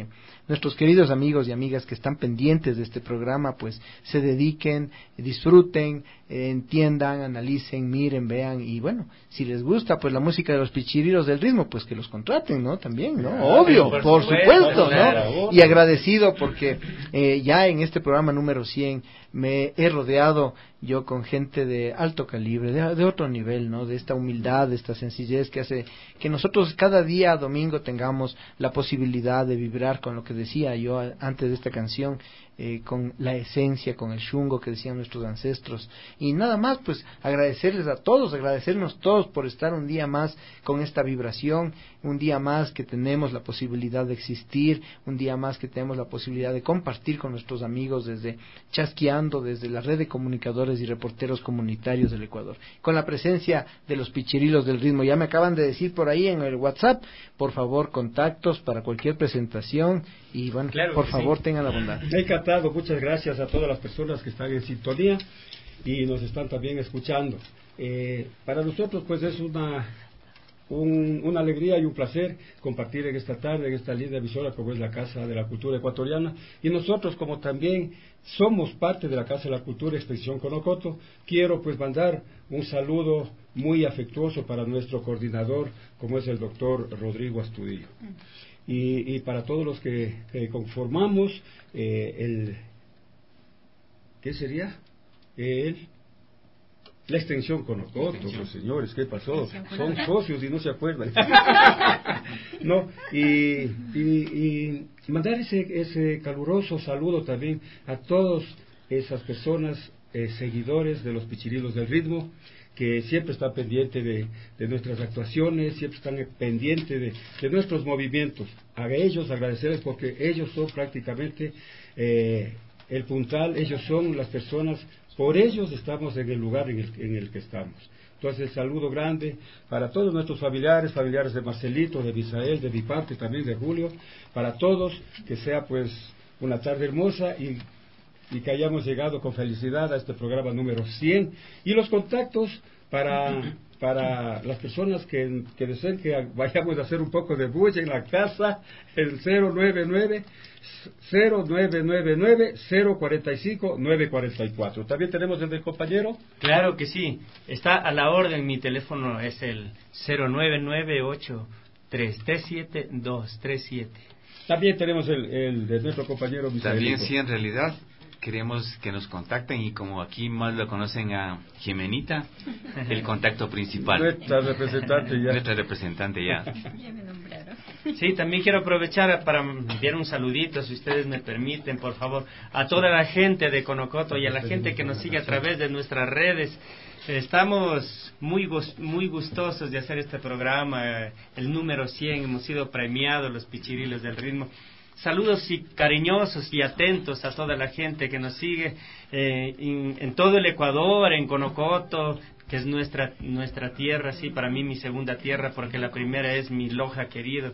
nuestros queridos amigos y amigas que están pendientes de este programa, pues se dediquen, disfruten, eh, entiendan, analicen, miren, vean, y bueno, si les gusta pues la música de los Pichirilos del Ritmo, pues que los contraten, ¿no? También, ¿no? Claro, Obvio, por, por supuesto, supuesto claro, ¿no? Y agradecido porque eh, ya en este programa número cien me he rodeado yo con gente de alto calibre, de, de otro nivel, ¿no? De esta humildad, de esta sencillez que hace que nosotros cada día domingo tengamos la posibilidad de vibrar con lo que decía yo antes de esta canción, eh, con la esencia, con el shungo que decían nuestros ancestros. Y nada más, pues agradecerles a todos, agradecernos todos por estar un día más con esta vibración, un día más que tenemos la posibilidad de existir, un día más que tenemos la posibilidad de compartir con nuestros amigos desde Chasqueando, desde la red de comunicadores y reporteros comunitarios del Ecuador, con la presencia de los Pichirilos del Ritmo. Ya me acaban de decir por ahí en el WhatsApp, por favor, contactos para cualquier presentación, y bueno, claro por favor sí. tengan la bondad. Encantado, muchas gracias a todas las personas que están en sintonía y nos están también escuchando. Eh, para nosotros pues es una Un, una alegría y un placer compartir en esta tarde, en esta linda emisora como es la Casa de la Cultura Ecuatoriana, y nosotros como también somos parte de la Casa de la Cultura Expedición Conocoto, quiero pues mandar un saludo muy afectuoso para nuestro coordinador como es el doctor Rodrigo Astudillo, y, y para todos los que, que conformamos eh, el ¿qué sería? el La extensión Conocoto, pues señores, ¿qué pasó? Son socios y no se acuerdan. No, y, y, y mandar ese, ese caluroso saludo también a todas esas personas, eh, seguidores de los Pichirilos del Ritmo, que siempre están pendientes de, de nuestras actuaciones, siempre están pendientes de, de nuestros movimientos. A ellos agradecerles porque ellos son prácticamente eh, el puntal, ellos son las personas. Por ellos estamos en el lugar en el, en el que estamos. Entonces, saludo grande para todos nuestros familiares, familiares de Marcelito, de Misael, de mi parte, también de Julio, para todos, que sea pues una tarde hermosa y, y que hayamos llegado con felicidad a este programa número cien. Y los contactos para, para las personas que, que deseen que vayamos a hacer un poco de bulla en la casa, el cero nueve nueve cero nueve nueve nueve cero cuatro cinco nueve cuatro cuatro. También tenemos el del compañero. Claro que sí, está a la orden. Mi teléfono es el cero nueve nueve ocho tres tres siete dos tres siete. También tenemos el, el de nuestro compañero Misael. También sí, en realidad queremos que nos contacten, y como aquí más lo conocen a Jimenita, el contacto principal. Nuestra representante ya. Nuestra representante ya. Ya me nombraron. Sí, también quiero aprovechar para enviar un saludito, si ustedes me permiten, por favor, a toda la gente de Conocoto y a la gente que nos sigue a través de nuestras redes. Estamos muy muy gustosos de hacer este programa, el número cien, hemos sido premiados los Pichirilos del Ritmo. Saludos y cariñosos y atentos a toda la gente que nos sigue eh, en, en todo el Ecuador, en Conocoto, que es nuestra nuestra tierra, sí, para mí mi segunda tierra, porque la primera es mi Loja querido.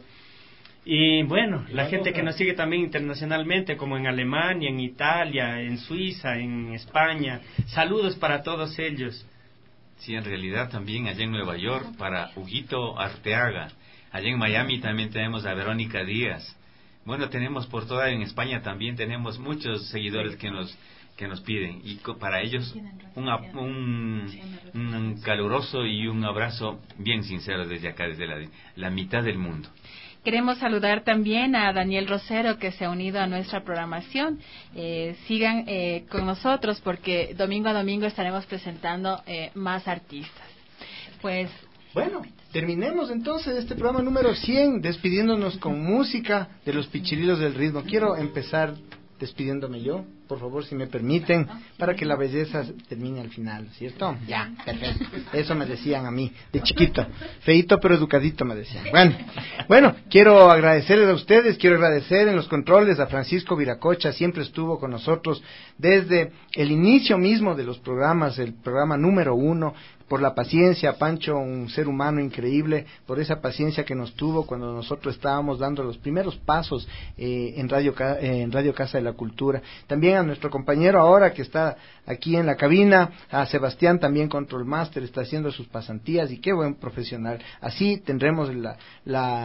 Y bueno, la gente que nos sigue también internacionalmente, como en Alemania, en Italia, en Suiza, en España. Saludos para todos ellos. Sí, en realidad también allá en Nueva York, para Huguito Arteaga. Allá en Miami también tenemos a Verónica Díaz. Bueno, tenemos por toda en España también tenemos muchos seguidores que nos que nos piden, y para ellos un, un, un caluroso y un abrazo bien sincero desde acá, desde la, la mitad del mundo. Queremos saludar también a Daniel Rosero, que se ha unido a nuestra programación. Eh, sigan eh, con nosotros porque domingo a domingo estaremos presentando eh, más artistas. Pues bueno, terminemos entonces este programa número cien, despidiéndonos con música de los Pichirilos del Ritmo. Quiero empezar despidiéndome yo, por favor, si me permiten, para que la belleza termine al final, ¿cierto? Ya, perfecto. Eso me decían a mí, de chiquito. Feíto pero educadito me decían. Bueno, bueno, quiero agradecerles a ustedes, quiero agradecer en los controles a Francisco Viracocha, siempre estuvo con nosotros desde el inicio mismo de los programas, el programa número uno, por la paciencia, Pancho, un ser humano increíble, por esa paciencia que nos tuvo cuando nosotros estábamos dando los primeros pasos eh, en Radio eh, en Radio Casa de la Cultura. También a nuestro compañero ahora que está aquí en la cabina, a Sebastián también Control Master, está haciendo sus pasantías y qué buen profesional. Así tendremos la, la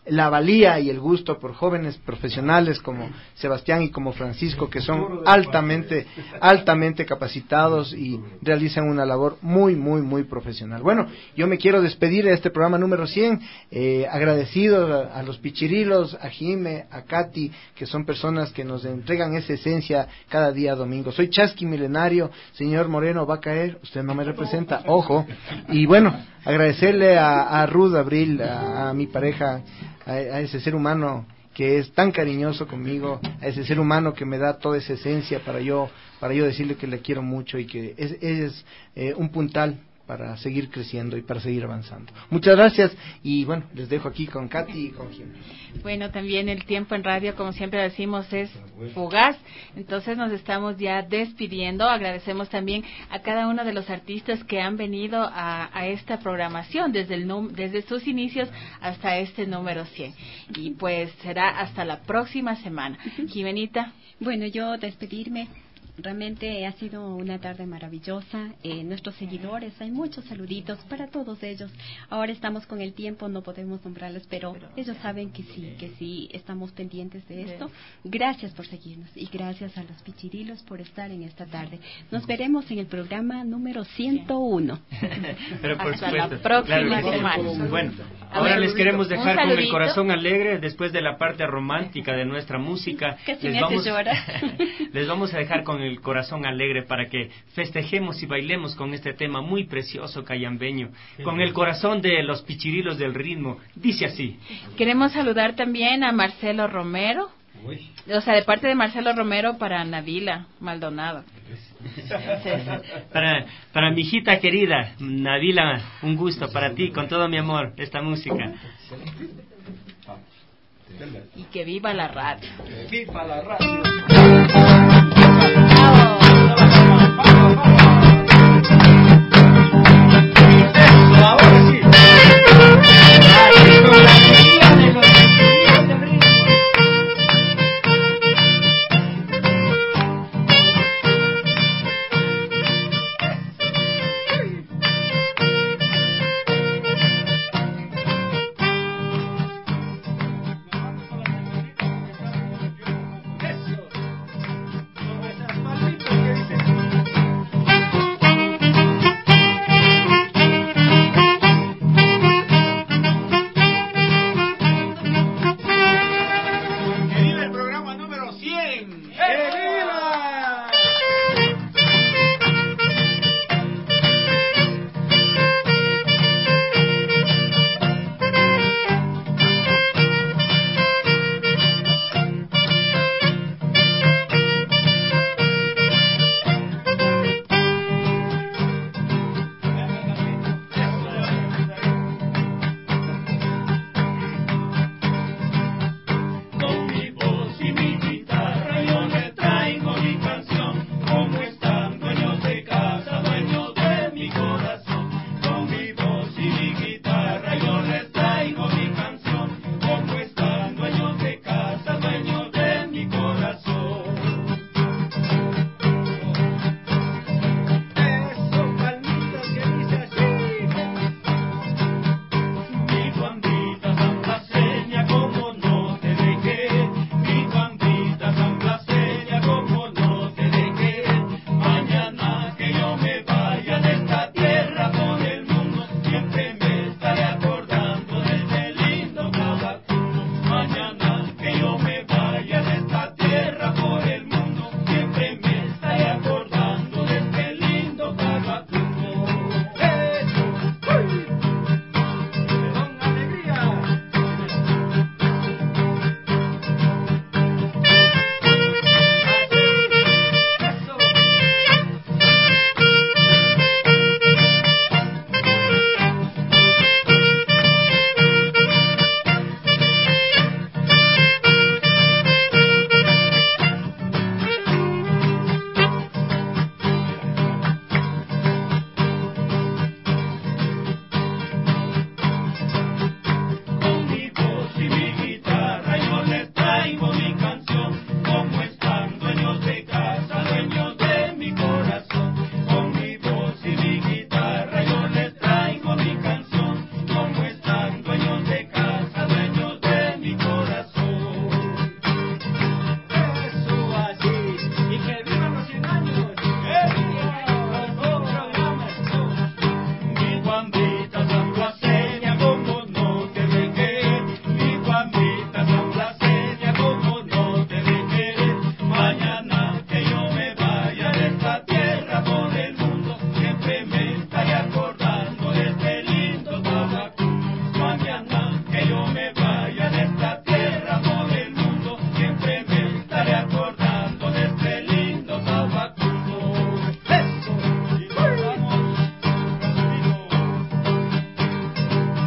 la valía y el gusto por jóvenes profesionales como Sebastián y como Francisco, que son altamente, altamente capacitados y realizan una labor muy, muy, muy profesional. Bueno, yo me quiero despedir de este programa número cien, eh, agradecido a, a los pichirilos, a Jime, a Katy, que son personas que nos entregan esa esencia cada día domingo. Soy Chasqui Milenario, señor Moreno va a caer, usted no me representa, ojo, y bueno, agradecerle a, a Ruth Abril, a, a mi pareja, a, a ese ser humano que es tan cariñoso conmigo, a ese ser humano que me da toda esa esencia para yo para yo decirle que le quiero mucho y que es, es eh, un puntal para seguir creciendo y para seguir avanzando. Muchas gracias y bueno, les dejo aquí con Katy y con Jim. Bueno, también el tiempo en radio, como siempre decimos, es fugaz, entonces nos estamos ya despidiendo. Agradecemos también a cada uno de los artistas que han venido a, a esta programación desde, el, desde sus inicios hasta este número cien. Y pues será hasta la próxima semana. Jimenita. Bueno, yo despedirme. Realmente ha sido una tarde maravillosa. Eh, nuestros seguidores, hay muchos saluditos para todos ellos. Ahora estamos con el tiempo, no podemos nombrarlos, pero ellos saben que sí, que sí estamos pendientes de esto. Gracias por seguirnos y gracias a los pichirilos por estar en esta tarde. Nos veremos en el programa número ciento uno. Pero por Hasta supuesto, la próxima claro, semana. Bueno, A ahora ver, les queremos dejar con el corazón saludito. alegre después de la parte romántica de nuestra música. Casi les me hace vamos, llorar. les vamos a dejar con el corazón alegre para que festejemos y bailemos con este tema muy precioso cayambeño, con el corazón de los pichirilos del ritmo. Dice así. Queremos saludar también a Marcelo Romero, o sea, de parte de Marcelo Romero para Navila Maldonado. Para, para mi hijita querida, Navila, un gusto para ti, con todo mi amor, esta música. Y que viva la radio. ¡Viva la radio! Ahora sí. Con la alegría de los pichirilos del ritmo. ¡Que viva el programa número cien! ¡Eh!